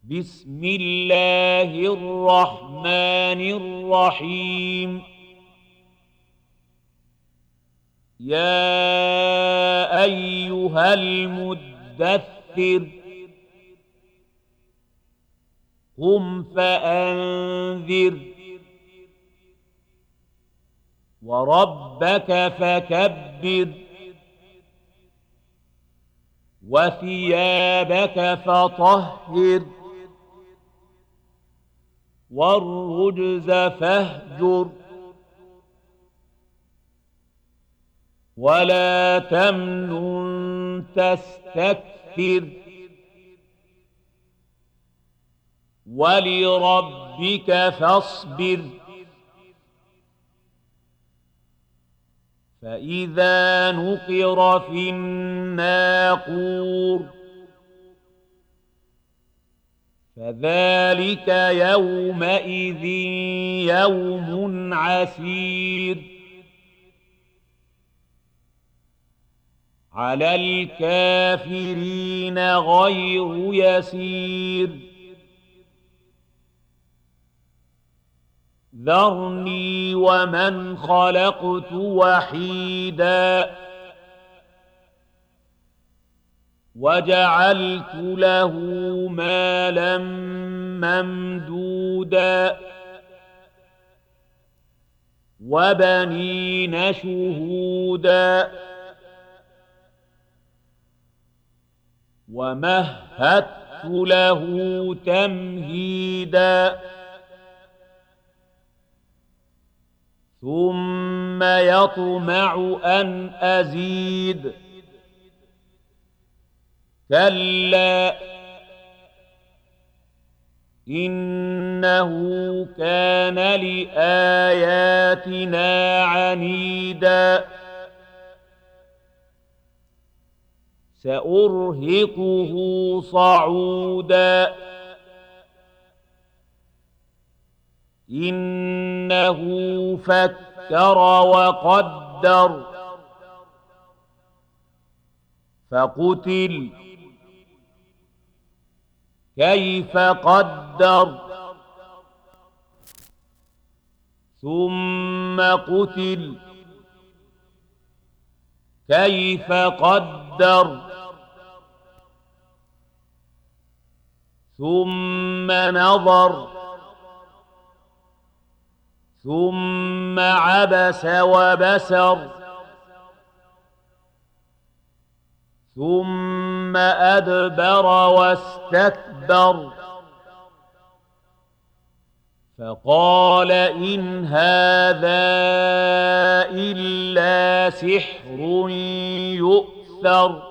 بسم الله الرحمن الرحيم. يا أيها المدثر قم فأنذر وربك فكبر وثيابك فطهر والرجز فاهجر ولا تمنن تستكثر ولربك فاصبر. فإذا نقر في الناقور فذلك يومئذ يوم عسير على الكافرين غير يسير. ذرني ومن خلقت وحيدا وجعلت له مالا ممدودا وبنين شهودا ومهدت له تمهيدا ثم يطمع أن أزيد كلا إنه كان لآياتنا عنيدا سأرهقه صعودا إنه فكر وقدر فقتل كيف قدر ثم قتل كيف قدر ثم نظر ثم عبس وبسر ثم أدبر واستكبر فقال إن هذا إلا سحر يؤثر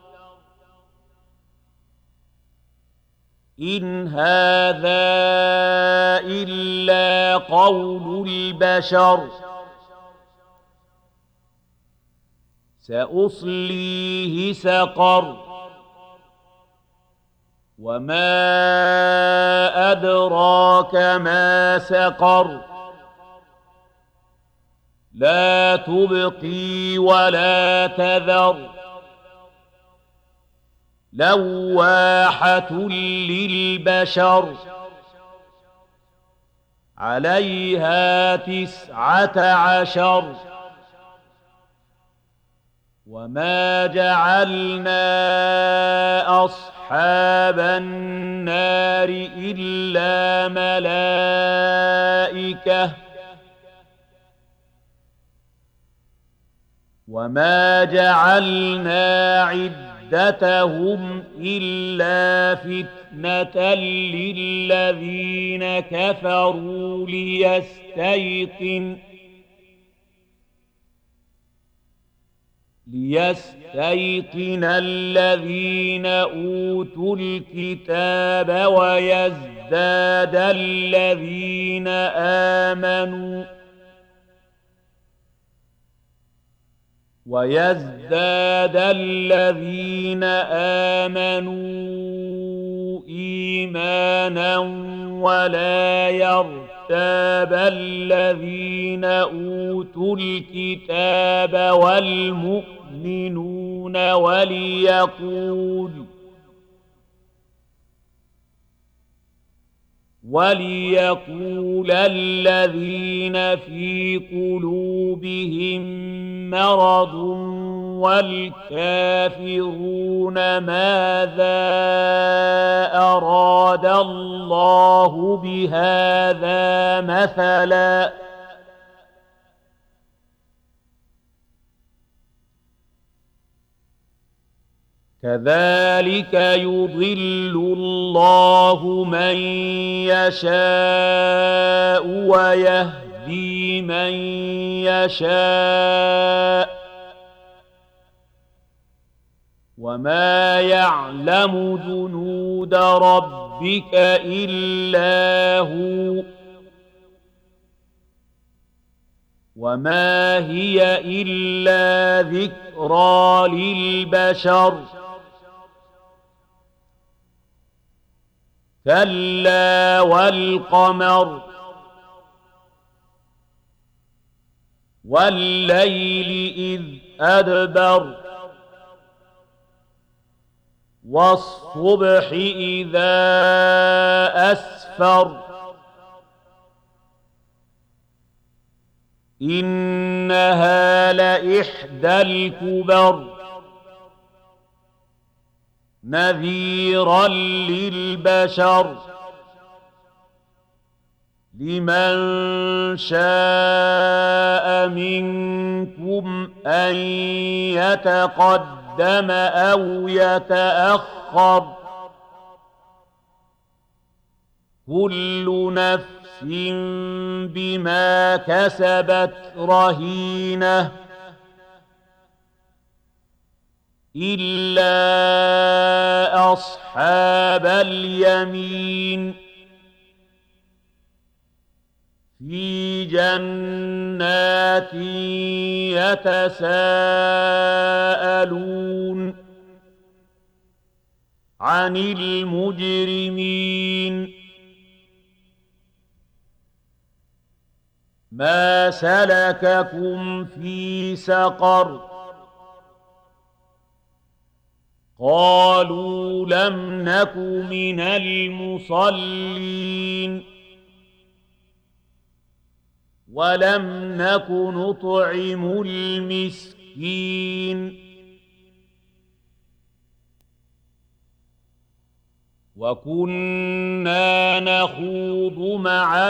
إن هذا إلا قول البشر سأصليه سقر وما أدراك ما سقر لا تبقي ولا تذر لواحة للبشر عليها 19 وما جعلنا أصحاب النار إلا ملائكة وما جعلنا عدتهم إلا فتنة للذين كفروا ليستيقن الذين أوتوا الكتاب ويزداد الذين آمنوا إيمانا ولا يرتاب الذين أوتوا الكتاب والمؤمنون وليقول الذين في قلوبهم مرض والكافرون ماذا أراد الله بهذا مثلا كذلك يضل الله من يشاء ويهدي من يشاء وما يعلم جنود ربك إلا هو وما هي إلا ذكرى للبشر كلا والقمر والليل إذ أدبر والصبح إذا أسفر إنها لإحدى الكبر نذيرا للبشر لمن شاء منكم أن يتقدم أو يتأخر كل نفس بما كسبت رهينة إلا أصحاب اليمين في جنات يتساءلون عن المجرمين ما سلككم في سقر قالوا لم نك من المصلين ولم نك نطعم المسكين وكنا نخوض مع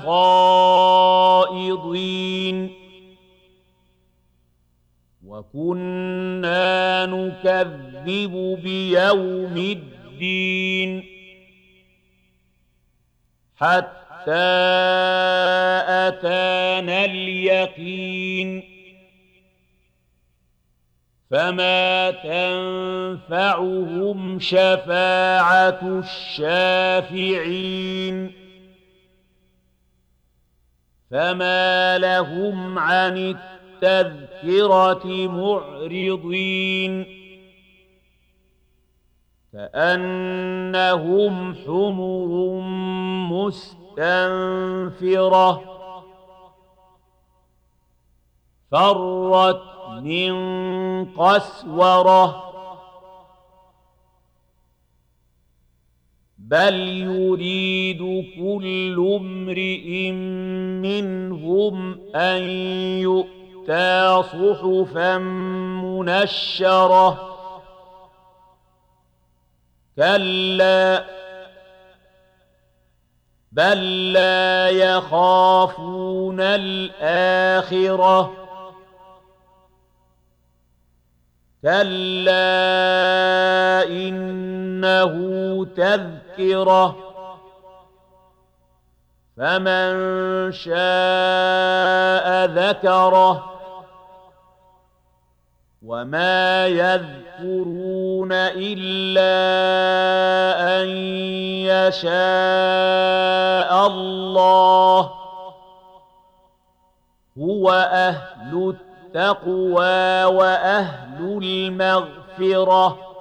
الخائضين وكنا نكذب بيوم الدين حتى أتانا اليقين فما تنفعهم شفاعة الشافعين فما لهم عن التذكرة معرضين كأنهم حمر مستنفرة فرت من قسورة بل يريد كل امرئ منهم أن يؤتى صحفا منشرة كلا بل لا يخافون الآخرة كلا إنه تذكرة فمن شاء ذكره وما يذكرون إلا أن يشاء الله هو أهل التقوى وأهل المغفرة